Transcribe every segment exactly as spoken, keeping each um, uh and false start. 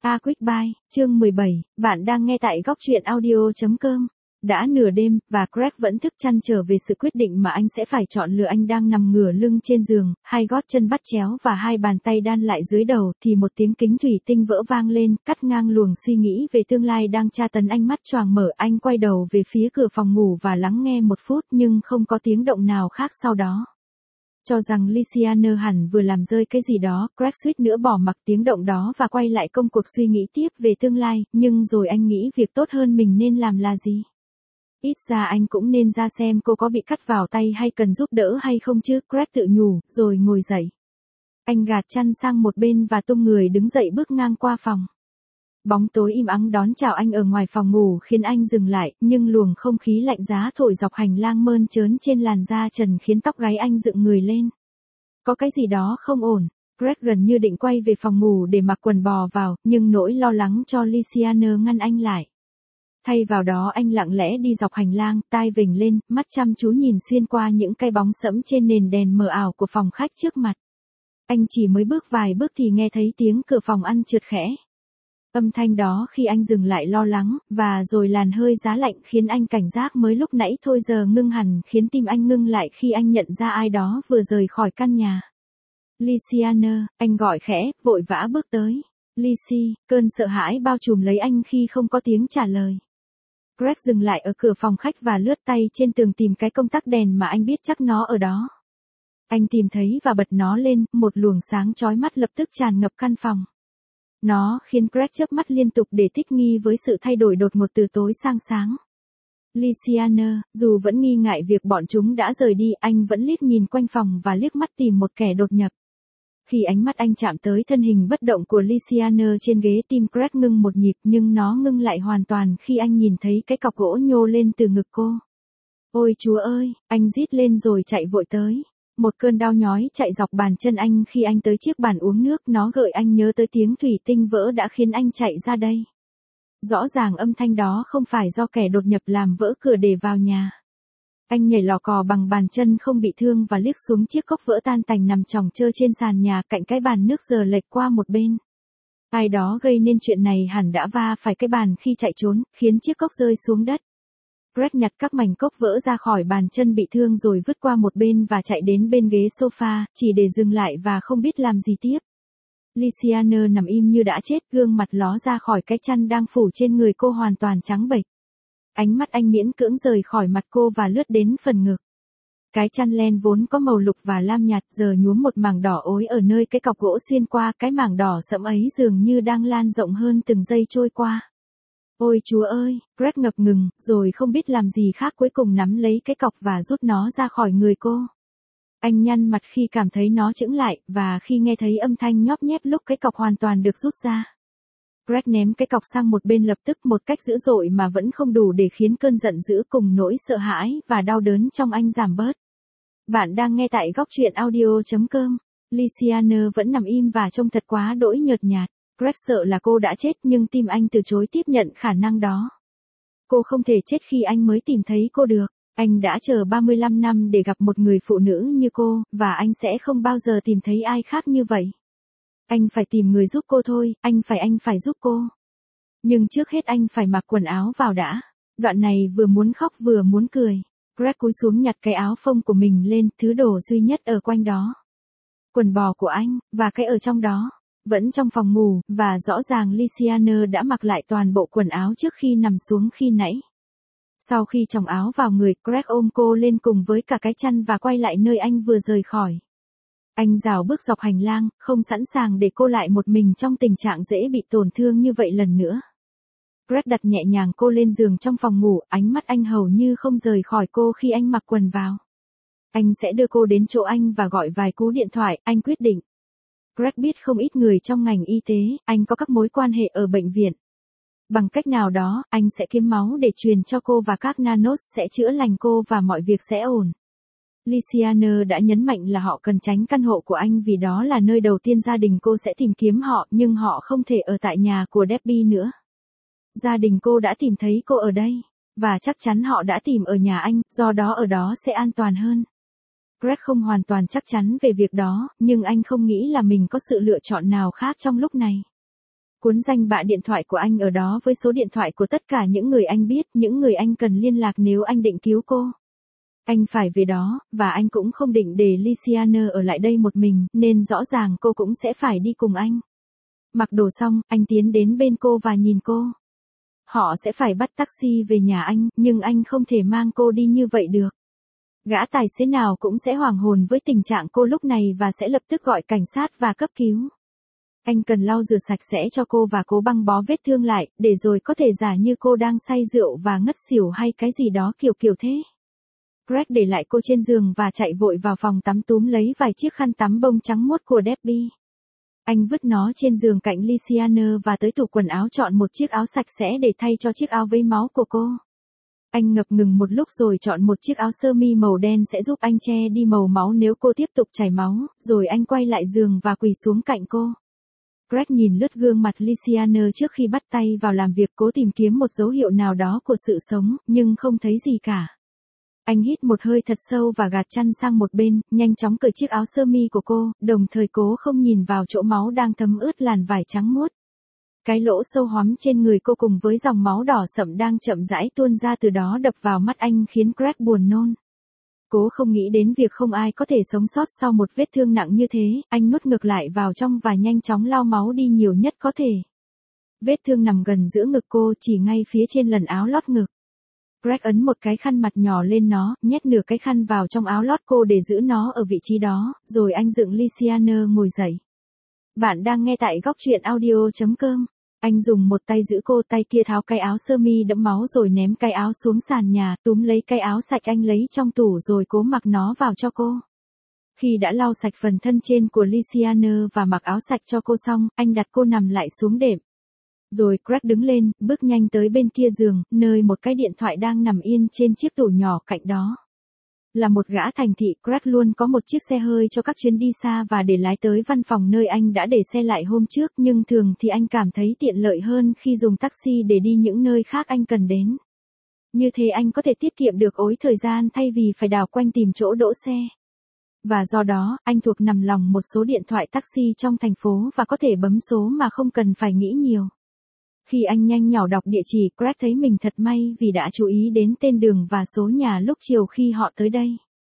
A Quick Buy, chương mười bảy, bạn đang nghe tại góc truyện audio chấm com. Đã nửa đêm, và Greg vẫn thức trăn trở về sự quyết định mà anh sẽ phải chọn lựa. Anh đang nằm ngửa lưng trên giường, hai gót chân bắt chéo và hai bàn tay đan lại dưới đầu, thì một tiếng kính thủy tinh vỡ vang lên, cắt ngang luồng suy nghĩ về tương lai đang tra tấn anh. Mắt choàng mở, anh quay đầu về phía cửa phòng ngủ và lắng nghe một phút nhưng không có tiếng động nào khác sau đó. Cho rằng Luciano hẳn vừa làm rơi cái gì đó, Greg suýt nữa bỏ mặc tiếng động đó và quay lại công cuộc suy nghĩ tiếp về tương lai, nhưng rồi anh nghĩ việc tốt hơn mình nên làm là gì? Ít ra anh cũng nên ra xem cô có bị cắt vào tay hay cần giúp đỡ hay không chứ, Greg tự nhủ, rồi ngồi dậy. Anh gạt chăn sang một bên và tung người đứng dậy bước ngang qua phòng. Bóng tối im ắng đón chào anh ở ngoài phòng ngủ khiến anh dừng lại, nhưng luồng không khí lạnh giá thổi dọc hành lang mơn trớn trên làn da trần khiến tóc gáy anh dựng người lên. Có cái gì đó không ổn. Greg gần như định quay về phòng ngủ để mặc quần bò vào, nhưng nỗi lo lắng cho Luciano ngăn anh lại. Thay vào đó anh lặng lẽ đi dọc hành lang, tai vểnh lên, mắt chăm chú nhìn xuyên qua những cái bóng sẫm trên nền đèn mờ ảo của phòng khách trước mặt. Anh chỉ mới bước vài bước thì nghe thấy tiếng cửa phòng ăn trượt khẽ. Âm thanh đó khi anh dừng lại lo lắng, và rồi làn hơi giá lạnh khiến anh cảnh giác mới lúc nãy thôi giờ ngưng hẳn, khiến tim anh ngưng lại khi anh nhận ra ai đó vừa rời khỏi căn nhà. Luciano, anh gọi khẽ, vội vã bước tới. Lucy, cơn sợ hãi bao trùm lấy anh khi không có tiếng trả lời. Greg dừng lại ở cửa phòng khách và lướt tay trên tường tìm cái công tắc đèn mà anh biết chắc nó ở đó. Anh tìm thấy và bật nó lên, một luồng sáng chói mắt lập tức tràn ngập căn phòng. Nó khiến Greg chớp mắt liên tục để thích nghi với sự thay đổi đột ngột từ tối sang sáng. Luciano, dù vẫn nghi ngại việc bọn chúng đã rời đi, anh vẫn liếc nhìn quanh phòng và liếc mắt tìm một kẻ đột nhập. Khi ánh mắt anh chạm tới thân hình bất động của Luciano trên ghế, tim Greg ngưng một nhịp, nhưng nó ngưng lại hoàn toàn khi anh nhìn thấy cái cọc gỗ nhô lên từ ngực cô. Ôi Chúa ơi, anh rít lên rồi chạy vội tới. Một cơn đau nhói chạy dọc bàn chân anh khi anh tới chiếc bàn uống nước, nó gợi anh nhớ tới tiếng thủy tinh vỡ đã khiến anh chạy ra đây. Rõ ràng âm thanh đó không phải do kẻ đột nhập làm vỡ cửa để vào nhà. Anh nhảy lò cò bằng bàn chân không bị thương và liếc xuống chiếc cốc vỡ tan tành nằm chồng chơ trên sàn nhà cạnh cái bàn nước giờ lệch qua một bên. Ai đó gây nên chuyện này hẳn đã va phải cái bàn khi chạy trốn, khiến chiếc cốc rơi xuống đất. Greg nhặt các mảnh cốc vỡ ra khỏi bàn chân bị thương rồi vứt qua một bên và chạy đến bên ghế sofa, chỉ để dừng lại và không biết làm gì tiếp. Luciano nằm im như đã chết, gương mặt ló ra khỏi cái chăn đang phủ trên người cô hoàn toàn trắng bệch. Ánh mắt anh miễn cưỡng rời khỏi mặt cô và lướt đến phần ngực. Cái chăn len vốn có màu lục và lam nhạt giờ nhuốm một mảng đỏ ối ở nơi cái cọc gỗ xuyên qua, cái mảng đỏ sẫm ấy dường như đang lan rộng hơn từng giây trôi qua. Ôi Chúa ơi, Greg ngập ngừng, rồi không biết làm gì khác cuối cùng nắm lấy cái cọc và rút nó ra khỏi người cô. Anh nhăn mặt khi cảm thấy nó chững lại, và khi nghe thấy âm thanh nhóp nhép lúc cái cọc hoàn toàn được rút ra. Greg ném cái cọc sang một bên lập tức một cách dữ dội mà vẫn không đủ để khiến cơn giận dữ cùng nỗi sợ hãi và đau đớn trong anh giảm bớt. Bạn đang nghe tại góc truyện audio chấm com. Luciano vẫn nằm im và trông thật quá đỗi nhợt nhạt. Greg sợ là cô đã chết nhưng tim anh từ chối tiếp nhận khả năng đó. Cô không thể chết khi anh mới tìm thấy cô được. Anh đã chờ ba mươi lăm năm để gặp một người phụ nữ như cô, và anh sẽ không bao giờ tìm thấy ai khác như vậy. Anh phải tìm người giúp cô thôi, anh phải anh phải giúp cô. Nhưng trước hết anh phải mặc quần áo vào đã. Đoạn này vừa muốn khóc vừa muốn cười. Greg cúi xuống nhặt cái áo phông của mình lên, thứ đồ duy nhất ở quanh đó. Quần bò của anh, và cái ở trong đó. Vẫn trong phòng ngủ, và rõ ràng Luciano đã mặc lại toàn bộ quần áo trước khi nằm xuống khi nãy. Sau khi chồng áo vào người, Greg ôm cô lên cùng với cả cái chăn và quay lại nơi anh vừa rời khỏi. Anh rảo bước dọc hành lang, không sẵn sàng để cô lại một mình trong tình trạng dễ bị tổn thương như vậy lần nữa. Greg đặt nhẹ nhàng cô lên giường trong phòng ngủ, ánh mắt anh hầu như không rời khỏi cô khi anh mặc quần vào. Anh sẽ đưa cô đến chỗ anh và gọi vài cú điện thoại, anh quyết định. Greg biết không ít người trong ngành y tế, anh có các mối quan hệ ở bệnh viện. Bằng cách nào đó, anh sẽ kiếm máu để truyền cho cô và các nanos sẽ chữa lành cô và mọi việc sẽ ổn. Luciano đã nhấn mạnh là họ cần tránh căn hộ của anh vì đó là nơi đầu tiên gia đình cô sẽ tìm kiếm họ, nhưng họ không thể ở tại nhà của Debbie nữa. Gia đình cô đã tìm thấy cô ở đây, và chắc chắn họ đã tìm ở nhà anh, do đó ở đó sẽ an toàn hơn. Greg không hoàn toàn chắc chắn về việc đó, nhưng anh không nghĩ là mình có sự lựa chọn nào khác trong lúc này. Cuốn danh bạ điện thoại của anh ở đó với số điện thoại của tất cả những người anh biết, những người anh cần liên lạc nếu anh định cứu cô. Anh phải về đó, và anh cũng không định để Luciana ở lại đây một mình, nên rõ ràng cô cũng sẽ phải đi cùng anh. Mặc đồ xong, anh tiến đến bên cô và nhìn cô. Họ sẽ phải bắt taxi về nhà anh, nhưng anh không thể mang cô đi như vậy được. Gã tài xế nào cũng sẽ hoảng hồn với tình trạng cô lúc này và sẽ lập tức gọi cảnh sát và cấp cứu. Anh cần lau rửa sạch sẽ cho cô và cố băng bó vết thương lại, để rồi có thể giả như cô đang say rượu và ngất xỉu hay cái gì đó kiểu kiểu thế. Greg để lại cô trên giường và chạy vội vào phòng tắm túm lấy vài chiếc khăn tắm bông trắng muốt của Debbie. Anh vứt nó trên giường cạnh Luciana và tới tủ quần áo chọn một chiếc áo sạch sẽ để thay cho chiếc áo vấy máu của cô. Anh ngập ngừng một lúc rồi chọn một chiếc áo sơ mi màu đen sẽ giúp anh che đi màu máu nếu cô tiếp tục chảy máu, rồi anh quay lại giường và quỳ xuống cạnh cô. Greg nhìn lướt gương mặt Luciana trước khi bắt tay vào làm việc, cố tìm kiếm một dấu hiệu nào đó của sự sống, nhưng không thấy gì cả. Anh hít một hơi thật sâu và gạt chăn sang một bên, nhanh chóng cởi chiếc áo sơ mi của cô, đồng thời cố không nhìn vào chỗ máu đang thấm ướt làn vải trắng muốt. Cái lỗ sâu hoắm trên người cô cùng với dòng máu đỏ sậm đang chậm rãi tuôn ra từ đó đập vào mắt anh khiến Greg buồn nôn. Cố không nghĩ đến việc không ai có thể sống sót sau một vết thương nặng như thế, anh nuốt ngược lại vào trong và nhanh chóng lau máu đi nhiều nhất có thể. Vết thương nằm gần giữa ngực cô, chỉ ngay phía trên lần áo lót ngực. Greg ấn một cái khăn mặt nhỏ lên nó, nhét nửa cái khăn vào trong áo lót cô để giữ nó ở vị trí đó, rồi anh dựng Luciana ngồi dậy. Bạn đang nghe tại góc truyện audio chấm com. Anh dùng một tay giữ cô, tay kia tháo cái áo sơ mi đẫm máu rồi ném cái áo xuống sàn nhà, túm lấy cái áo sạch anh lấy trong tủ rồi cố mặc nó vào cho cô. Khi đã lau sạch phần thân trên của Luciana và mặc áo sạch cho cô xong, anh đặt cô nằm lại xuống đệm. Rồi Greg đứng lên, bước nhanh tới bên kia giường, nơi một cái điện thoại đang nằm yên trên chiếc tủ nhỏ cạnh đó. Là một gã thành thị, Greg luôn có một chiếc xe hơi cho các chuyến đi xa và để lái tới văn phòng nơi anh đã để xe lại hôm trước, nhưng thường thì anh cảm thấy tiện lợi hơn khi dùng taxi để đi những nơi khác anh cần đến. Như thế anh có thể tiết kiệm được ối thời gian thay vì phải đào quanh tìm chỗ đỗ xe. Và do đó, anh thuộc nằm lòng một số điện thoại taxi trong thành phố và có thể bấm số mà không cần phải nghĩ nhiều. Khi anh nhanh nhỏ đọc địa chỉ, Greg thấy mình thật may vì đã chú ý đến tên đường và số nhà lúc chiều khi họ tới đây.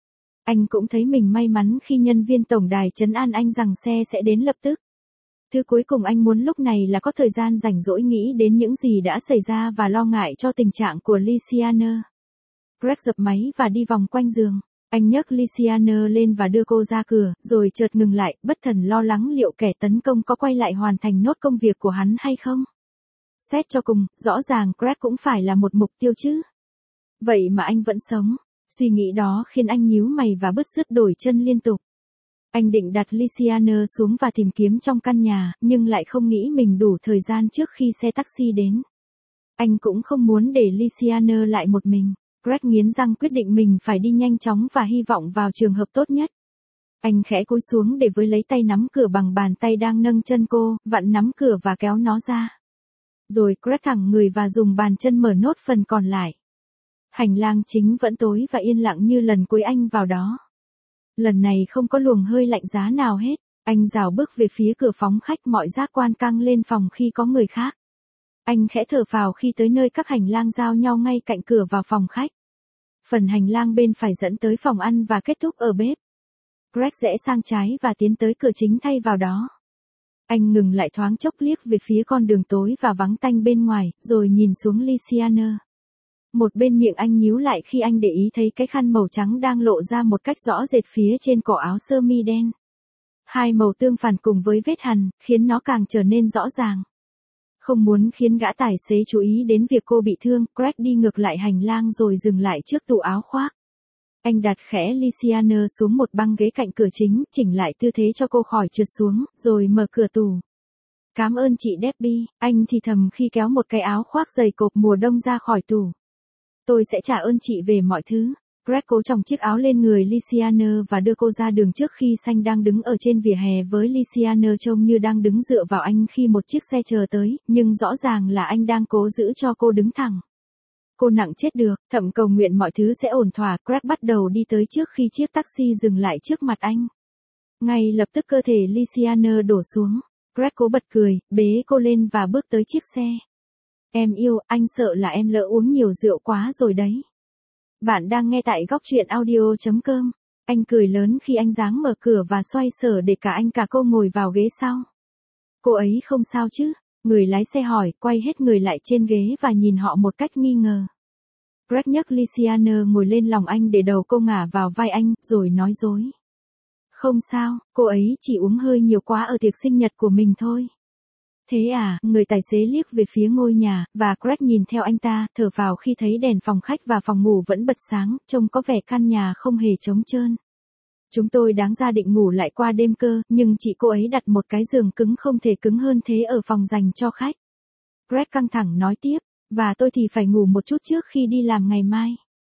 Anh cũng thấy mình may mắn khi nhân viên tổng đài trấn an anh rằng xe sẽ đến lập tức. Thứ cuối cùng anh muốn lúc này là có thời gian rảnh rỗi nghĩ đến những gì đã xảy ra và lo ngại cho tình trạng của Luciana. Greg dập máy và đi vòng quanh giường. Anh nhấc Luciana lên và đưa cô ra cửa, rồi chợt ngừng lại, bất thần lo lắng liệu kẻ tấn công có quay lại hoàn thành nốt công việc của hắn hay không. Xét cho cùng, rõ ràng Greg cũng phải là một mục tiêu chứ. Vậy mà anh vẫn sống. Suy nghĩ đó khiến anh nhíu mày và bứt rứt đổi chân liên tục. Anh định đặt Luciana xuống và tìm kiếm trong căn nhà, nhưng lại không nghĩ mình đủ thời gian trước khi xe taxi đến. Anh cũng không muốn để Luciana lại một mình. Greg nghiến răng quyết định mình phải đi nhanh chóng và hy vọng vào trường hợp tốt nhất. Anh khẽ cúi xuống để với lấy tay nắm cửa bằng bàn tay đang nâng chân cô, vặn nắm cửa và kéo nó ra. Rồi Greg thẳng người và dùng bàn chân mở nốt phần còn lại. Hành lang chính vẫn tối và yên lặng như lần cuối anh vào đó. Lần này không có luồng hơi lạnh giá nào hết. Anh rảo bước về phía cửa phóng khách, mọi giác quan căng lên phòng khi có người khác. Anh khẽ thở phào khi tới nơi các hành lang giao nhau ngay cạnh cửa vào phòng khách. Phần hành lang bên phải dẫn tới phòng ăn và kết thúc ở bếp. Greg rẽ sang trái và tiến tới cửa chính thay vào đó. Anh ngừng lại thoáng chốc liếc về phía con đường tối và vắng tanh bên ngoài, rồi nhìn xuống Luciana. Một bên miệng anh nhíu lại khi anh để ý thấy cái khăn màu trắng đang lộ ra một cách rõ rệt phía trên cổ áo sơ mi đen. Hai màu tương phản cùng với vết hằn, khiến nó càng trở nên rõ ràng. Không muốn khiến gã tài xế chú ý đến việc cô bị thương, Greg đi ngược lại hành lang rồi dừng lại trước tủ áo khoác. Anh đặt khẽ Luciana xuống một băng ghế cạnh cửa chính, chỉnh lại tư thế cho cô khỏi trượt xuống, rồi mở cửa tủ. Cảm ơn chị Debbie, anh thì thầm khi kéo một cái áo khoác dày cộp mùa đông ra khỏi tủ. Tôi sẽ trả ơn chị về mọi thứ. Greg cố chồng chiếc áo lên người Luciana và đưa cô ra đường trước khi Xanh đang đứng ở trên vỉa hè với Luciana trông như đang đứng dựa vào anh khi một chiếc xe chờ tới, nhưng rõ ràng là anh đang cố giữ cho cô đứng thẳng. Cô nặng chết được, thầm cầu nguyện mọi thứ sẽ ổn thỏa. Greg bắt đầu đi tới trước khi chiếc taxi dừng lại trước mặt anh. Ngay lập tức cơ thể Luciana đổ xuống. Greg cố bật cười, bế cô lên và bước tới chiếc xe. Em yêu, anh sợ là em lỡ uống nhiều rượu quá rồi đấy. Bạn đang nghe tại góc truyện audio.com. Anh cười lớn khi anh giáng mở cửa và xoay sở để cả anh cả cô ngồi vào ghế sau. Cô ấy không sao chứ? Người lái xe hỏi, quay hết người lại trên ghế và nhìn họ một cách nghi ngờ. Greg nhấc Luciana ngồi lên lòng anh để đầu cô ngả vào vai anh, rồi nói dối. Không sao, cô ấy chỉ uống hơi nhiều quá ở tiệc sinh nhật của mình thôi. Thế à, người tài xế liếc về phía ngôi nhà, và Greg nhìn theo anh ta, thở phào khi thấy đèn phòng khách và phòng ngủ vẫn bật sáng, trông có vẻ căn nhà không hề trống trơn. Chúng tôi đáng ra định ngủ lại qua đêm cơ, nhưng chị cô ấy đặt một cái giường cứng không thể cứng hơn thế ở phòng dành cho khách. Greg căng thẳng nói tiếp, và tôi thì phải ngủ một chút trước khi đi làm ngày mai.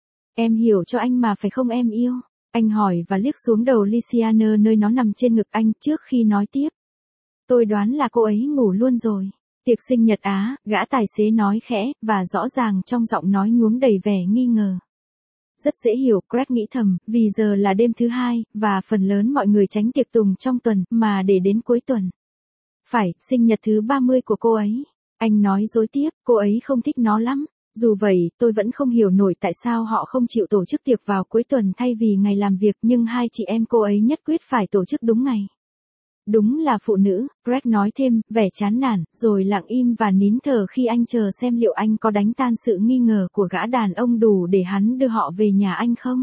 Em hiểu cho anh mà phải không em yêu? Anh hỏi và liếc xuống đầu Luciana nơi nó nằm trên ngực anh trước khi nói tiếp. Tôi đoán là cô ấy ngủ luôn rồi. Tiệc sinh nhật á, gã tài xế nói khẽ, và rõ ràng trong giọng nói nhuốm đầy vẻ nghi ngờ. Rất dễ hiểu, Greg nghĩ thầm, vì giờ là đêm thứ hai, và phần lớn mọi người tránh tiệc tùng trong tuần, mà để đến cuối tuần. Phải, sinh nhật thứ ba mươi của cô ấy. Anh nói dối tiếp, cô ấy không thích nó lắm. Dù vậy, tôi vẫn không hiểu nổi tại sao họ không chịu tổ chức tiệc vào cuối tuần thay vì ngày làm việc, nhưng hai chị em cô ấy nhất quyết phải tổ chức đúng ngày. Đúng là phụ nữ, Greg nói thêm, vẻ chán nản, rồi lặng im và nín thở khi anh chờ xem liệu anh có đánh tan sự nghi ngờ của gã đàn ông đủ để hắn đưa họ về nhà anh không?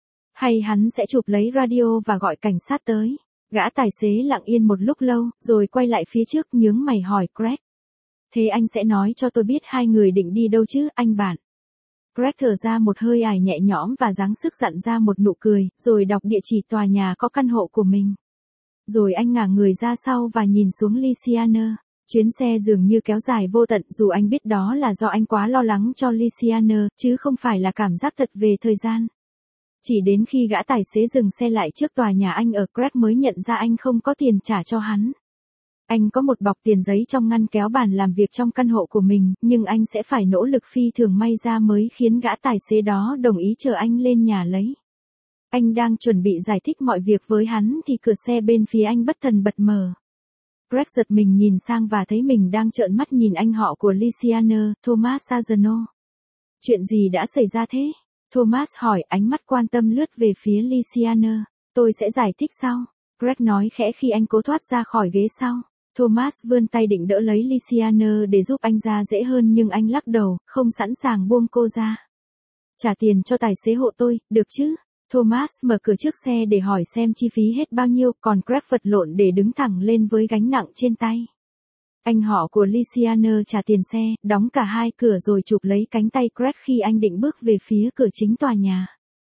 Hay hắn sẽ chụp lấy radio và gọi cảnh sát tới? Gã tài xế lặng yên một lúc lâu, rồi quay lại phía trước nhướng mày hỏi Greg. Thế anh sẽ nói cho tôi biết hai người định đi đâu chứ, anh bạn? Greg thở ra một hơi ải nhẹ nhõm và giáng sức dặn ra một nụ cười, rồi đọc địa chỉ tòa nhà có căn hộ của mình. Rồi anh ngả người ra sau và nhìn xuống Luciana. Chuyến xe dường như kéo dài vô tận, dù anh biết đó là do anh quá lo lắng cho Luciana, chứ không phải là cảm giác thật về thời gian. Chỉ đến khi gã tài xế dừng xe lại trước tòa nhà anh ở, Greg mới nhận ra anh không có tiền trả cho hắn. Anh có một bọc tiền giấy trong ngăn kéo bàn làm việc trong căn hộ của mình, nhưng anh sẽ phải nỗ lực phi thường may ra mới khiến gã tài xế đó đồng ý chờ anh lên nhà lấy. Anh đang chuẩn bị giải thích mọi việc với hắn thì cửa xe bên phía anh bất thần bật mở. Greg giật mình nhìn sang và thấy mình đang trợn mắt nhìn anh họ của Luciana, Thomas Sargent. Chuyện gì đã xảy ra thế? Thomas hỏi, ánh mắt quan tâm lướt về phía Luciana. Tôi sẽ giải thích sau. Greg nói khẽ khi anh cố thoát ra khỏi ghế sau. Thomas vươn tay định đỡ lấy Luciana để giúp anh ra dễ hơn nhưng anh lắc đầu, không sẵn sàng buông cô ra. Trả tiền cho tài xế hộ tôi, được chứ? Thomas mở cửa trước xe để hỏi xem chi phí hết bao nhiêu, còn Greg vật lộn để đứng thẳng lên với gánh nặng trên tay. Anh họ của Luciana trả tiền xe, đóng cả hai cửa rồi chụp lấy cánh tay Greg khi anh định bước về phía cửa chính tòa nhà.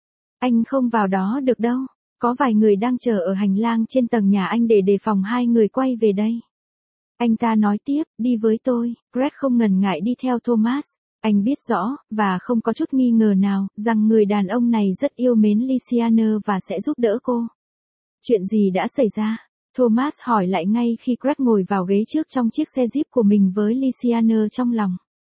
Anh không vào đó được đâu, có vài người đang chờ ở hành lang trên tầng nhà anh để đề phòng hai người quay về đây. Anh ta nói tiếp, đi với tôi. Greg không ngần ngại đi theo Thomas. Anh biết rõ, và không có chút nghi ngờ nào, rằng người đàn ông này rất yêu mến Luciana và sẽ giúp đỡ cô. Chuyện gì đã xảy ra? Thomas hỏi lại ngay khi Greg ngồi vào ghế trước trong chiếc xe Jeep của mình với Luciana trong lòng.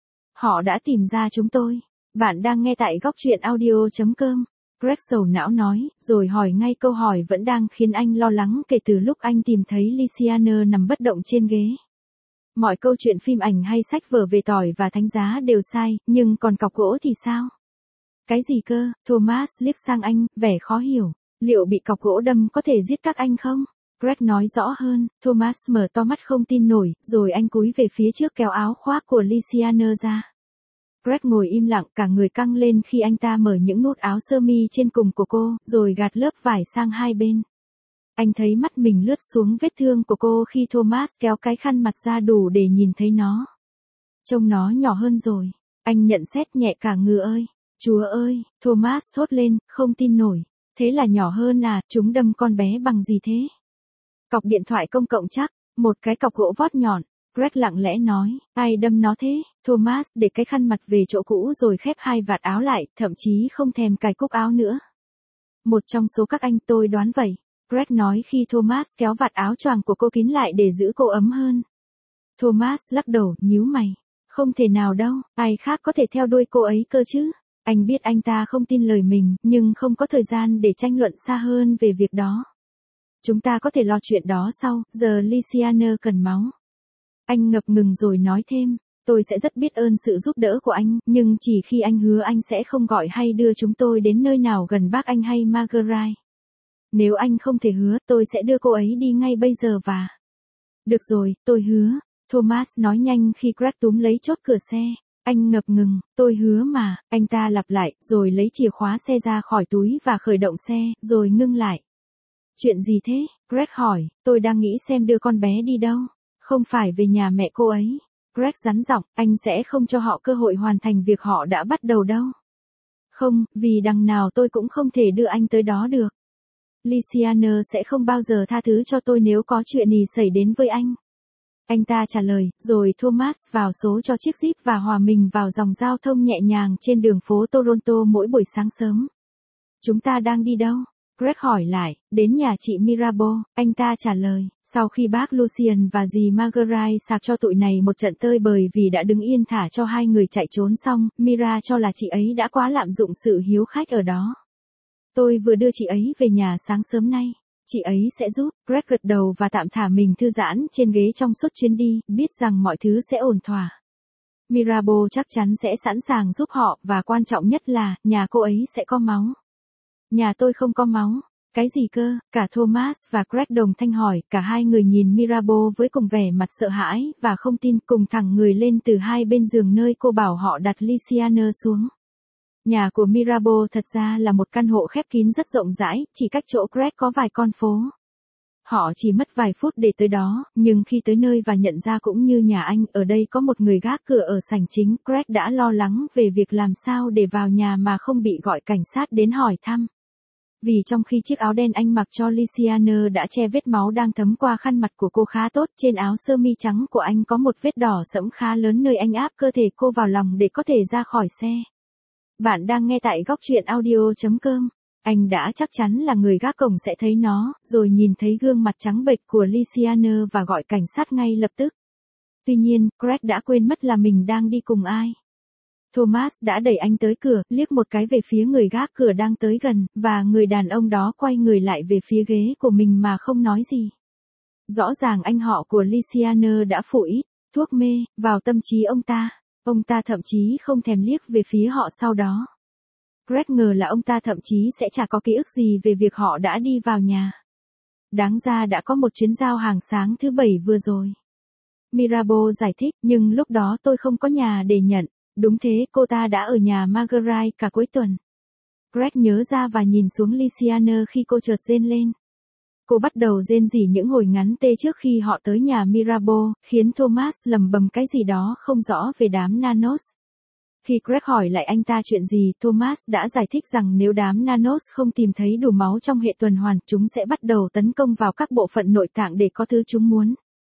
Họ đã tìm ra chúng tôi. Bạn đang nghe tại góc truyện audio.com. Greg sầu não nói, rồi hỏi ngay câu hỏi vẫn đang khiến anh lo lắng kể từ lúc anh tìm thấy Luciana nằm bất động trên ghế. Mọi câu chuyện phim ảnh hay sách vở về tỏi và thánh giá đều sai, nhưng còn cọc gỗ thì sao? Cái gì cơ? Thomas liếc sang anh, vẻ khó hiểu. Liệu bị cọc gỗ đâm có thể giết các anh không? Greg nói rõ hơn. Thomas mở to mắt không tin nổi, rồi anh cúi về phía trước kéo áo khoác của Luciana ra. Greg ngồi im lặng, cả người căng lên khi anh ta mở những nút áo sơ mi trên cùng của cô, rồi gạt lớp vải sang hai bên. Anh thấy mắt mình lướt xuống vết thương của cô khi Thomas kéo cái khăn mặt ra đủ để nhìn thấy nó. Trông nó nhỏ hơn rồi. Anh nhận xét nhẹ cả ngừ ơi. Chúa ơi, Thomas thốt lên, không tin nổi. Thế là nhỏ hơn à, chúng đâm con bé bằng gì thế? Cọc điện thoại công cộng chắc, một cái cọc gỗ vót nhọn. Greg lặng lẽ nói, ai đâm nó thế? Thomas để cái khăn mặt về chỗ cũ rồi khép hai vạt áo lại, thậm chí không thèm cài cúc áo nữa. Một trong số các anh tôi đoán vậy. Greg nói khi Thomas kéo vạt áo choàng của cô kín lại để giữ cô ấm hơn. Thomas lắc đầu, nhíu mày. Không thể nào đâu, ai khác có thể theo đuôi cô ấy cơ chứ. Anh biết anh ta không tin lời mình, nhưng không có thời gian để tranh luận xa hơn về việc đó. Chúng ta có thể lo chuyện đó sau, giờ Lysiana cần máu. Anh ngập ngừng rồi nói thêm, tôi sẽ rất biết ơn sự giúp đỡ của anh, nhưng chỉ khi anh hứa anh sẽ không gọi hay đưa chúng tôi đến nơi nào gần bác anh hay Marguerite. Nếu anh không thể hứa, tôi sẽ đưa cô ấy đi ngay bây giờ và... Được rồi, tôi hứa, Thomas nói nhanh khi Greg túm lấy chốt cửa xe. Anh ngập ngừng, tôi hứa mà, anh ta lặp lại, rồi lấy chìa khóa xe ra khỏi túi và khởi động xe, rồi ngưng lại. Chuyện gì thế? Greg hỏi, tôi đang nghĩ xem đưa con bé đi đâu. Không phải về nhà mẹ cô ấy. Greg rắn giọng, anh sẽ không cho họ cơ hội hoàn thành việc họ đã bắt đầu đâu. Không, vì đằng nào tôi cũng không thể đưa anh tới đó được. Lysiana sẽ không bao giờ tha thứ cho tôi nếu có chuyện gì xảy đến với anh. Anh ta trả lời, rồi Thomas vào số cho chiếc Jeep và hòa mình vào dòng giao thông nhẹ nhàng trên đường phố Toronto mỗi buổi sáng sớm. Chúng ta đang đi đâu? Greg hỏi lại, đến nhà chị Mirabeau, anh ta trả lời, sau khi bác Lucien và dì Marguerite sạc cho tụi này một trận tơi bời vì đã đứng yên thả cho hai người chạy trốn xong, Mira cho là chị ấy đã quá lạm dụng sự hiếu khách ở đó. Tôi vừa đưa chị ấy về nhà sáng sớm nay. Chị ấy sẽ giúp. Greg gật đầu và tạm thả mình thư giãn trên ghế trong suốt chuyến đi, biết rằng mọi thứ sẽ ổn thỏa. Mirabeau chắc chắn sẽ sẵn sàng giúp họ, và quan trọng nhất là, nhà cô ấy sẽ có máu. Nhà tôi không có máu. Cái gì cơ? Cả Thomas và Greg đồng thanh hỏi, cả hai người nhìn Mirabeau với cùng vẻ mặt sợ hãi, và không tin, cùng thẳng người lên từ hai bên giường nơi cô bảo họ đặt Lysiana xuống. Nhà của Mirabeau thật ra là một căn hộ khép kín rất rộng rãi, chỉ cách chỗ Greg có vài con phố. Họ chỉ mất vài phút để tới đó, nhưng khi tới nơi và nhận ra cũng như nhà anh, ở đây có một người gác cửa ở sảnh chính, Greg đã lo lắng về việc làm sao để vào nhà mà không bị gọi cảnh sát đến hỏi thăm. Vì trong khi chiếc áo đen anh mặc cho Lysiana đã che vết máu đang thấm qua khăn mặt của cô khá tốt, trên áo sơ mi trắng của anh có một vết đỏ sẫm khá lớn nơi anh áp cơ thể cô vào lòng để có thể ra khỏi xe. Bạn đang nghe tại góc truyện audio chấm com. Anh đã chắc chắn là người gác cổng sẽ thấy nó, rồi nhìn thấy gương mặt trắng bệch của Lysiana và gọi cảnh sát ngay lập tức. Tuy nhiên, Greg đã quên mất là mình đang đi cùng ai. Thomas đã đẩy anh tới cửa, liếc một cái về phía người gác cửa đang tới gần, và người đàn ông đó quay người lại về phía ghế của mình mà không nói gì. Rõ ràng anh họ của Lysiana đã phủ ít thuốc mê vào tâm trí ông ta. Ông ta thậm chí không thèm liếc về phía họ sau đó. Greg ngờ là ông ta thậm chí sẽ chả có ký ức gì về việc họ đã đi vào nhà. Đáng ra đã có một chuyến giao hàng sáng thứ bảy vừa rồi. Mirabeau giải thích, nhưng lúc đó tôi không có nhà để nhận. Đúng thế, cô ta đã ở nhà Marguerite cả cuối tuần. Greg nhớ ra và nhìn xuống Lysiana khi cô chợt rên lên. Cô bắt đầu rên rỉ những hồi ngắn tê trước khi họ tới nhà Mirabeau, khiến Thomas lầm bầm cái gì đó không rõ về đám Nanos. Khi Greg hỏi lại anh ta chuyện gì, Thomas đã giải thích rằng nếu đám Nanos không tìm thấy đủ máu trong hệ tuần hoàn, chúng sẽ bắt đầu tấn công vào các bộ phận nội tạng để có thứ chúng muốn.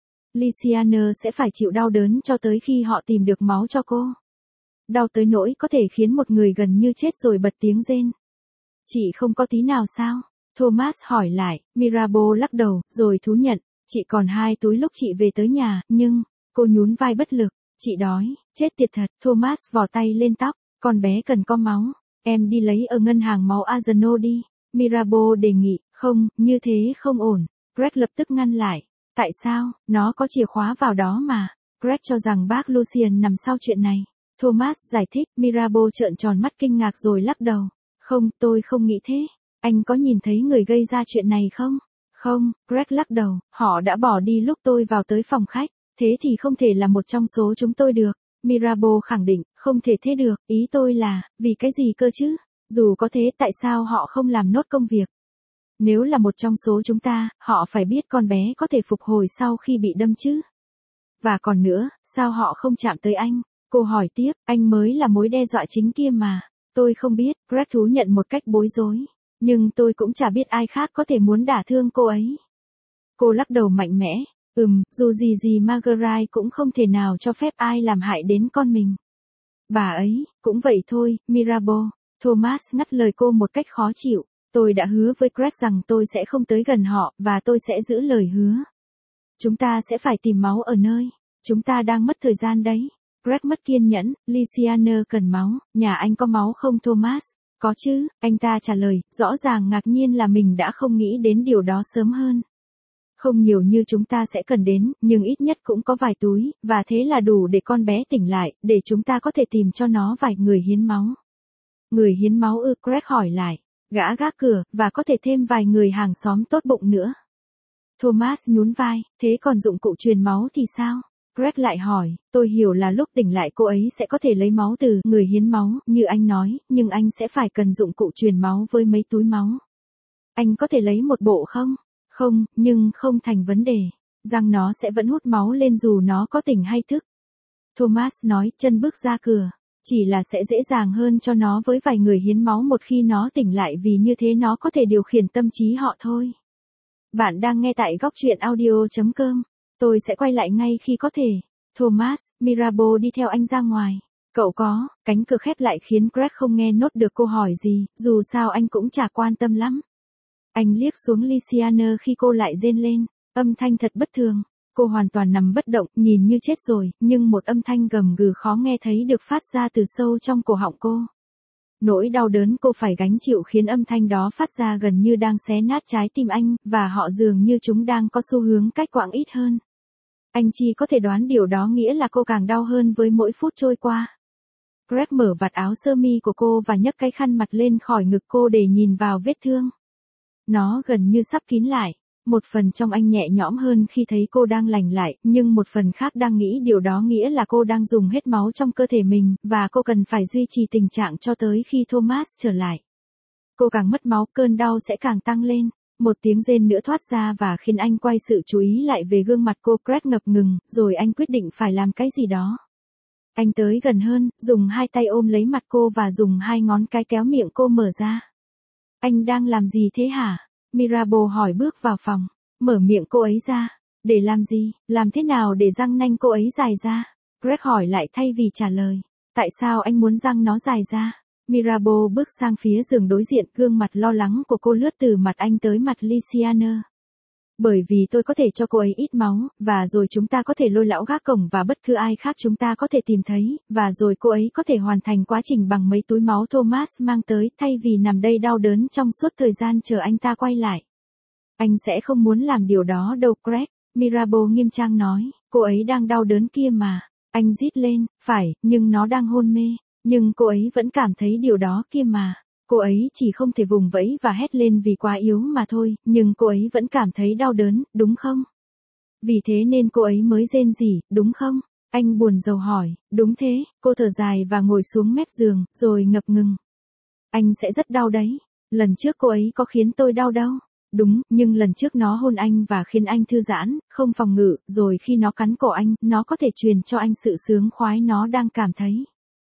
Lysiana sẽ phải chịu đau đớn cho tới khi họ tìm được máu cho cô. Đau tới nỗi có thể khiến một người gần như chết rồi bật tiếng rên. Chị không có tí nào sao? Thomas hỏi lại, Mirabeau lắc đầu, rồi thú nhận, chị còn hai túi lúc chị về tới nhà, nhưng, cô nhún vai bất lực, chị đói, chết tiệt thật, Thomas vò tay lên tóc, con bé cần có máu, em đi lấy ở ngân hàng máu Arsenal đi, Mirabeau đề nghị, không, như thế không ổn, Greg lập tức ngăn lại, tại sao, nó có chìa khóa vào đó mà, Greg cho rằng bác Lucien nằm sau chuyện này, Thomas giải thích, Mirabeau trợn tròn mắt kinh ngạc rồi lắc đầu, không, tôi không nghĩ thế. Anh có nhìn thấy người gây ra chuyện này không? Không, Greg lắc đầu, họ đã bỏ đi lúc tôi vào tới phòng khách, thế thì không thể là một trong số chúng tôi được. Mirabeau khẳng định, không thể thế được, ý tôi là, vì cái gì cơ chứ? Dù có thế tại sao họ không làm nốt công việc? Nếu là một trong số chúng ta, họ phải biết con bé có thể phục hồi sau khi bị đâm chứ? Và còn nữa, sao họ không chạm tới anh? Cô hỏi tiếp, anh mới là mối đe dọa chính kia mà. Tôi không biết, Greg thú nhận một cách bối rối. Nhưng tôi cũng chả biết ai khác có thể muốn đả thương cô ấy. Cô lắc đầu mạnh mẽ, ừm, dù gì gì Marguerite cũng không thể nào cho phép ai làm hại đến con mình. Bà ấy, cũng vậy thôi, Mirabeau. Thomas ngắt lời cô một cách khó chịu. Tôi đã hứa với Greg rằng tôi sẽ không tới gần họ, và tôi sẽ giữ lời hứa. Chúng ta sẽ phải tìm máu ở nơi. Chúng ta đang mất thời gian đấy. Greg mất kiên nhẫn, Lysiana cần máu, nhà anh có máu không Thomas? Có chứ, anh ta trả lời, rõ ràng ngạc nhiên là mình đã không nghĩ đến điều đó sớm hơn. Không nhiều như chúng ta sẽ cần đến, nhưng ít nhất cũng có vài túi, và thế là đủ để con bé tỉnh lại, để chúng ta có thể tìm cho nó vài người hiến máu. Người hiến máu ư? Greg hỏi lại. Gã gác cửa, và có thể thêm vài người hàng xóm tốt bụng nữa. Thomas nhún vai, thế còn dụng cụ truyền máu thì sao? Greg lại hỏi, tôi hiểu là lúc tỉnh lại cô ấy sẽ có thể lấy máu từ người hiến máu, như anh nói, nhưng anh sẽ phải cần dụng cụ truyền máu với mấy túi máu. Anh có thể lấy một bộ không? Không, nhưng không thành vấn đề. Rằng nó sẽ vẫn hút máu lên dù nó có tỉnh hay thức. Thomas nói, chân bước ra cửa. Chỉ là sẽ dễ dàng hơn cho nó với vài người hiến máu một khi nó tỉnh lại, vì như thế nó có thể điều khiển tâm trí họ thôi. Bạn đang nghe tại góc truyện audio chấm com. Tôi sẽ quay lại ngay khi có thể. Thomas, Mirabeau đi theo anh ra ngoài. Cậu có, cánh cửa khép lại khiến Greg không nghe nốt được cô hỏi gì, dù sao anh cũng chả quan tâm lắm. Anh liếc xuống Lysiana khi cô lại rên lên, âm thanh thật bất thường. Cô hoàn toàn nằm bất động, nhìn như chết rồi, nhưng một âm thanh gầm gừ khó nghe thấy được phát ra từ sâu trong cổ họng cô. Nỗi đau đớn cô phải gánh chịu khiến âm thanh đó phát ra gần như đang xé nát trái tim anh, và họ dường như chúng đang có xu hướng cách quãng ít hơn. Anh chỉ có thể đoán điều đó nghĩa là cô càng đau hơn với mỗi phút trôi qua. Greg mở vạt áo sơ mi của cô và nhấc cái khăn mặt lên khỏi ngực cô để nhìn vào vết thương. Nó gần như sắp kín lại. Một phần trong anh nhẹ nhõm hơn khi thấy cô đang lành lại, nhưng một phần khác đang nghĩ điều đó nghĩa là cô đang dùng hết máu trong cơ thể mình, và cô cần phải duy trì tình trạng cho tới khi Thomas trở lại. Cô càng mất máu, cơn đau sẽ càng tăng lên. Một tiếng rên nữa thoát ra và khiến anh quay sự chú ý lại về gương mặt cô. Greg ngập ngừng, rồi anh quyết định phải làm cái gì đó. Anh tới gần hơn, dùng hai tay ôm lấy mặt cô và dùng hai ngón cái kéo miệng cô mở ra. Anh đang làm gì thế hả? Mirabeau hỏi bước vào phòng. Mở miệng cô ấy ra. Để làm gì? Làm thế nào để răng nanh cô ấy dài ra? Greg hỏi lại thay vì trả lời. Tại sao anh muốn răng nó dài ra? Mirabeau bước sang phía giường đối diện, gương mặt lo lắng của cô lướt từ mặt anh tới mặt Lysiana. Bởi vì tôi có thể cho cô ấy ít máu, và rồi chúng ta có thể lôi lão gác cổng và bất cứ ai khác chúng ta có thể tìm thấy, và rồi cô ấy có thể hoàn thành quá trình bằng mấy túi máu Thomas mang tới, thay vì nằm đây đau đớn trong suốt thời gian chờ anh ta quay lại. Anh sẽ không muốn làm điều đó đâu Greg, Mirabeau nghiêm trang nói, cô ấy đang đau đớn kia mà. Anh rít lên, phải, nhưng nó đang hôn mê, nhưng cô ấy vẫn cảm thấy điều đó kia mà. Cô ấy chỉ không thể vùng vẫy và hét lên vì quá yếu mà thôi, nhưng cô ấy vẫn cảm thấy đau đớn, đúng không? Vì thế nên cô ấy mới rên rỉ, đúng không? Anh buồn rầu hỏi, đúng thế, cô thở dài và ngồi xuống mép giường, rồi ngập ngừng. Anh sẽ rất đau đấy. Lần trước cô ấy có khiến tôi đau đâu? Đúng, nhưng lần trước nó hôn anh và khiến anh thư giãn, không phòng ngự, rồi khi nó cắn cổ anh, nó có thể truyền cho anh sự sướng khoái nó đang cảm thấy.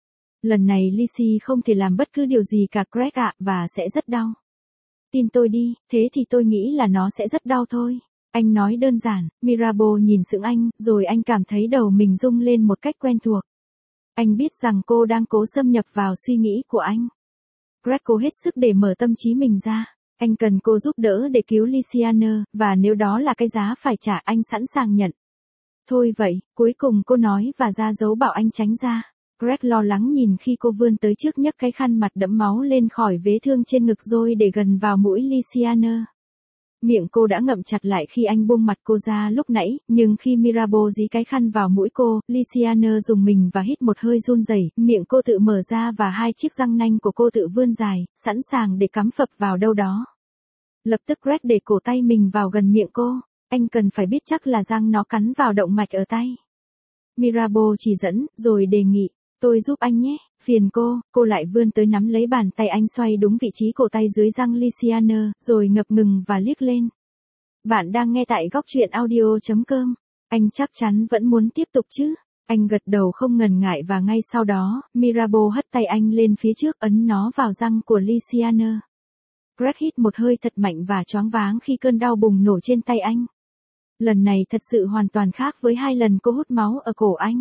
Lần này Lizzie không thể làm bất cứ điều gì cả Greg ạ, và sẽ rất đau. Tin tôi đi, thế thì tôi nghĩ là nó sẽ rất đau thôi. Anh nói đơn giản. Mirabeau nhìn sững anh, rồi anh cảm thấy đầu mình rung lên một cách quen thuộc. Anh biết rằng cô đang cố xâm nhập vào suy nghĩ của anh. Greg cố hết sức để mở tâm trí mình ra. Anh cần cô giúp đỡ để cứu Lysiana, và nếu đó là cái giá phải trả, anh sẵn sàng nhận. Thôi vậy, cuối cùng cô nói và ra dấu bảo anh tránh ra. Greg lo lắng nhìn khi cô vươn tới trước nhấc cái khăn mặt đẫm máu lên khỏi vết thương trên ngực rồi để gần vào mũi Lysiana. Miệng cô đã ngậm chặt lại khi anh buông mặt cô ra lúc nãy, nhưng khi Mirabeau dí cái khăn vào mũi cô, Lysiana dùng mình và hít một hơi run rẩy, miệng cô tự mở ra và hai chiếc răng nanh của cô tự vươn dài, sẵn sàng để cắm phập vào đâu đó. Lập tức Greg để cổ tay mình vào gần miệng cô, anh cần phải biết chắc là răng nó cắn vào động mạch ở tay. Mirabeau chỉ dẫn, rồi đề nghị. Tôi giúp anh nhé, phiền cô, cô lại vươn tới nắm lấy bàn tay anh xoay đúng vị trí cổ tay dưới răng Lysiana, rồi ngập ngừng và liếc lên. Bạn đang nghe tại góc truyện audio chấm com. Anh chắc chắn vẫn muốn tiếp tục chứ? Anh gật đầu không ngần ngại và ngay sau đó, Mirabeau hất tay anh lên phía trước ấn nó vào răng của Lysiana. Greg hít một hơi thật mạnh và choáng váng khi cơn đau bùng nổ trên tay anh. Lần này thật sự hoàn toàn khác với hai lần cô hút máu ở cổ anh.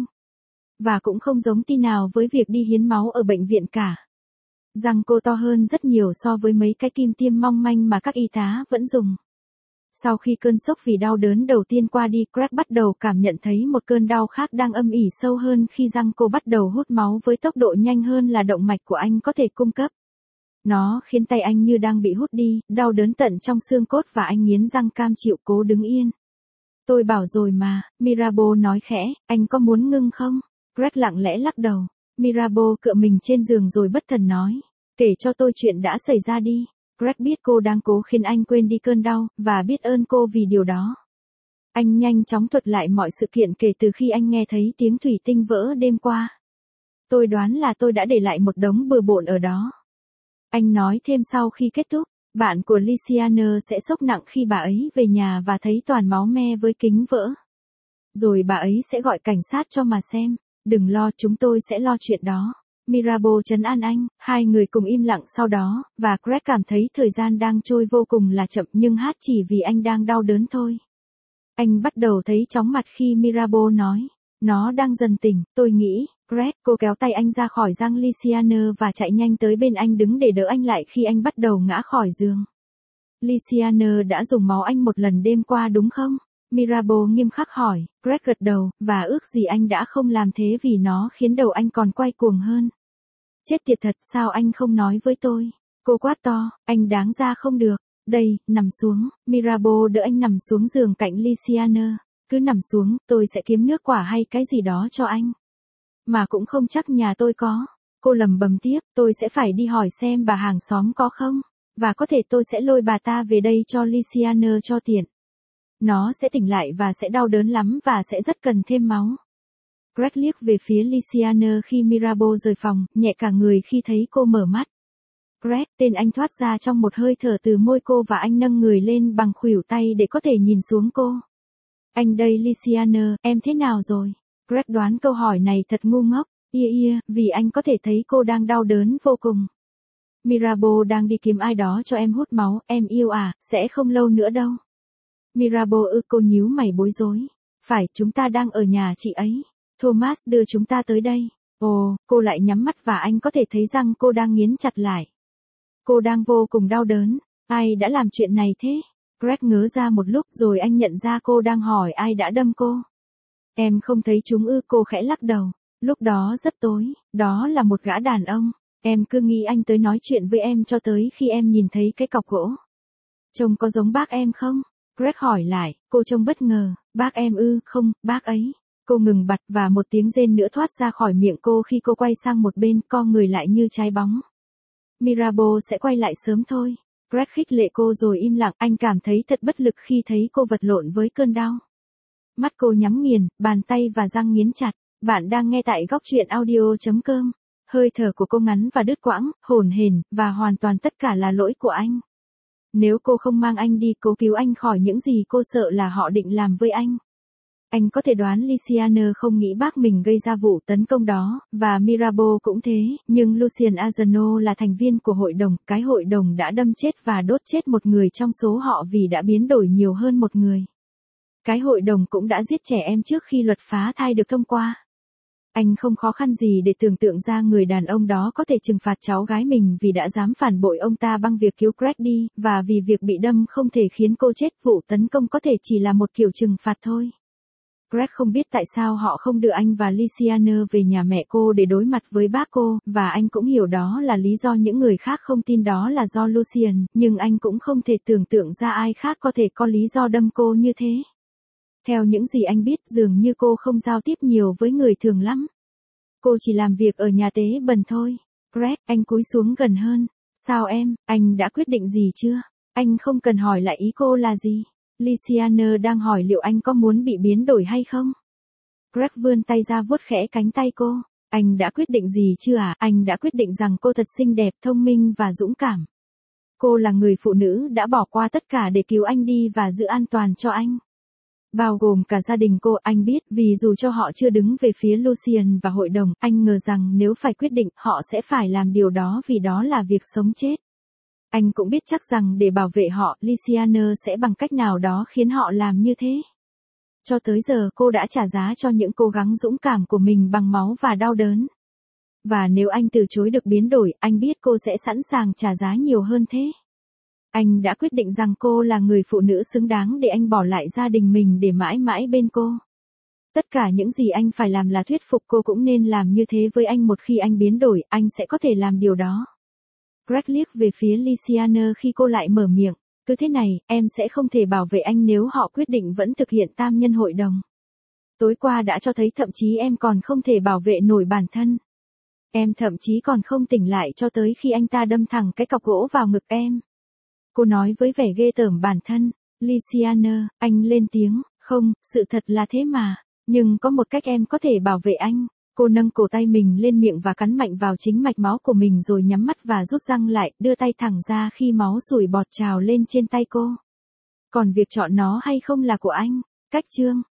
Và cũng không giống tí nào với việc đi hiến máu ở bệnh viện cả. Răng cô to hơn rất nhiều so với mấy cái kim tiêm mong manh mà các y tá vẫn dùng. Sau khi cơn sốc vì đau đớn đầu tiên qua đi, Greg bắt đầu cảm nhận thấy một cơn đau khác đang âm ỉ sâu hơn khi răng cô bắt đầu hút máu với tốc độ nhanh hơn là động mạch của anh có thể cung cấp. Nó khiến tay anh như đang bị hút đi, đau đớn tận trong xương cốt và anh nghiến răng cam chịu cố đứng yên. Tôi bảo rồi mà, Mirabeau nói khẽ, anh có muốn ngưng không? Greg lặng lẽ lắc đầu. Mirabeau cựa mình trên giường rồi bất thần nói. Kể cho tôi chuyện đã xảy ra đi. Greg biết cô đang cố khiến anh quên đi cơn đau, và biết ơn cô vì điều đó. Anh nhanh chóng thuật lại mọi sự kiện kể từ khi anh nghe thấy tiếng thủy tinh vỡ đêm qua. Tôi đoán là tôi đã để lại một đống bừa bộn ở đó. Anh nói thêm sau khi kết thúc, bạn của Luciane sẽ sốc nặng khi bà ấy về nhà và thấy toàn máu me với kính vỡ. Rồi bà ấy sẽ gọi cảnh sát cho mà xem. Đừng lo, chúng tôi sẽ lo chuyện đó. Mirabeau trấn an anh, hai người cùng im lặng sau đó, và Greg cảm thấy thời gian đang trôi vô cùng là chậm nhưng hát chỉ vì anh đang đau đớn thôi. Anh bắt đầu thấy chóng mặt khi Mirabeau nói, nó đang dần tỉnh, tôi nghĩ. Greg, cô kéo tay anh ra khỏi giang Luciane và chạy nhanh tới bên anh đứng để đỡ anh lại khi anh bắt đầu ngã khỏi giường. Luciane đã dùng máu anh một lần đêm qua đúng không? Mirabeau nghiêm khắc hỏi. Greg gật đầu, và ước gì anh đã không làm thế vì nó khiến đầu anh còn quay cuồng hơn. Chết tiệt thật, sao anh không nói với tôi? Cô quát to, anh đáng ra không được. Đây, nằm xuống. Mirabeau đỡ anh nằm xuống giường cạnh Luciane. Cứ nằm xuống, tôi sẽ kiếm nước quả hay cái gì đó cho anh. Mà cũng không chắc nhà tôi có. Cô lẩm bẩm tiếp, tôi sẽ phải đi hỏi xem bà hàng xóm có không. Và có thể tôi sẽ lôi bà ta về đây cho Luciane cho tiện. Nó sẽ tỉnh lại và sẽ đau đớn lắm và sẽ rất cần thêm máu. Greg liếc về phía Luciane khi Mirabeau rời phòng, nhẹ cả người khi thấy cô mở mắt. Greg, tên anh thoát ra trong một hơi thở từ môi cô và anh nâng người lên bằng khuỷu tay để có thể nhìn xuống cô. Anh đây Luciane, em thế nào rồi? Greg đoán câu hỏi này thật ngu ngốc. Ia ia, vì anh có thể thấy cô đang đau đớn vô cùng. Mirabeau đang đi kiếm ai đó cho em hút máu, em yêu à, sẽ không lâu nữa đâu. Mirabeau ư, cô nhíu mày bối rối. Phải, chúng ta đang ở nhà chị ấy. Thomas đưa chúng ta tới đây. Ồ, cô lại nhắm mắt và anh có thể thấy răng cô đang nghiến chặt lại. Cô đang vô cùng đau đớn. Ai đã làm chuyện này thế? Greg ngớ ra một lúc rồi anh nhận ra cô đang hỏi ai đã đâm cô. Em không thấy chúng ư, cô khẽ lắc đầu. Lúc đó rất tối, đó là một gã đàn ông. Em cứ nghĩ anh tới nói chuyện với em cho tới khi em nhìn thấy cái cọc gỗ. Trông có giống bác em không? Greg hỏi lại, cô trông bất ngờ. Bác em ư, không, bác ấy. Cô ngừng bặt và một tiếng rên nữa thoát ra khỏi miệng cô khi cô quay sang một bên, co người lại như trái bóng. Mirabeau sẽ quay lại sớm thôi. Greg khích lệ cô rồi im lặng, anh cảm thấy thật bất lực khi thấy cô vật lộn với cơn đau. Mắt cô nhắm nghiền, bàn tay và răng nghiến chặt. Bạn đang nghe tại góc truyện audio chấm com. Hơi thở của cô ngắn và đứt quãng, hổn hển, và hoàn toàn tất cả là lỗi của anh. Nếu cô không mang anh đi cố cứu anh khỏi những gì cô sợ là họ định làm với anh. Anh có thể đoán Luciane không nghĩ bác mình gây ra vụ tấn công đó, và Mirabeau cũng thế, nhưng Lucien Azano là thành viên của hội đồng, cái hội đồng đã đâm chết và đốt chết một người trong số họ vì đã biến đổi nhiều hơn một người. Cái hội đồng cũng đã giết trẻ em trước khi luật phá thai được thông qua. Anh không khó khăn gì để tưởng tượng ra người đàn ông đó có thể trừng phạt cháu gái mình vì đã dám phản bội ông ta bằng việc cứu Greg đi, và vì việc bị đâm không thể khiến cô chết, vụ tấn công có thể chỉ là một kiểu trừng phạt thôi. Greg không biết tại sao họ không đưa anh và Luciane về nhà mẹ cô để đối mặt với bác cô, và anh cũng hiểu đó là lý do những người khác không tin đó là do Lucien, nhưng anh cũng không thể tưởng tượng ra ai khác có thể có lý do đâm cô như thế. Theo những gì anh biết, dường như cô không giao tiếp nhiều với người thường lắm. Cô chỉ làm việc ở nhà tế bần thôi. Greg, anh cúi xuống gần hơn. Sao em, anh đã quyết định gì chưa? Anh không cần hỏi lại ý cô là gì. Luciane đang hỏi liệu anh có muốn bị biến đổi hay không? Greg vươn tay ra vuốt khẽ cánh tay cô. Anh đã quyết định gì chưa à? Anh đã quyết định rằng cô thật xinh đẹp, thông minh và dũng cảm. Cô là người phụ nữ đã bỏ qua tất cả để cứu anh đi và giữ an toàn cho anh. Bao gồm cả gia đình cô, anh biết, vì dù cho họ chưa đứng về phía Lucien và hội đồng, anh ngờ rằng nếu phải quyết định, họ sẽ phải làm điều đó vì đó là việc sống chết. Anh cũng biết chắc rằng để bảo vệ họ, Luciane sẽ bằng cách nào đó khiến họ làm như thế. Cho tới giờ cô đã trả giá cho những cố gắng dũng cảm của mình bằng máu và đau đớn. Và nếu anh từ chối được biến đổi, anh biết cô sẽ sẵn sàng trả giá nhiều hơn thế. Anh đã quyết định rằng cô là người phụ nữ xứng đáng để anh bỏ lại gia đình mình để mãi mãi bên cô. Tất cả những gì anh phải làm là thuyết phục cô cũng nên làm như thế với anh. Một khi anh biến đổi, anh sẽ có thể làm điều đó. Greg liếc về phía Lysiana khi cô lại mở miệng. Cứ thế này, em sẽ không thể bảo vệ anh nếu họ quyết định vẫn thực hiện tam nhân hội đồng. Tối qua đã cho thấy thậm chí em còn không thể bảo vệ nổi bản thân. Em thậm chí còn không tỉnh lại cho tới khi anh ta đâm thẳng cái cọc gỗ vào ngực em. Cô nói với vẻ ghê tởm bản thân. Lysiana, anh lên tiếng, không, sự thật là thế mà. Nhưng có một cách em có thể bảo vệ anh. Cô nâng cổ tay mình lên miệng và cắn mạnh vào chính mạch máu của mình rồi nhắm mắt và rút răng lại, đưa tay thẳng ra khi máu sủi bọt trào lên trên tay cô. Còn việc chọn nó hay không là của anh. Cách chương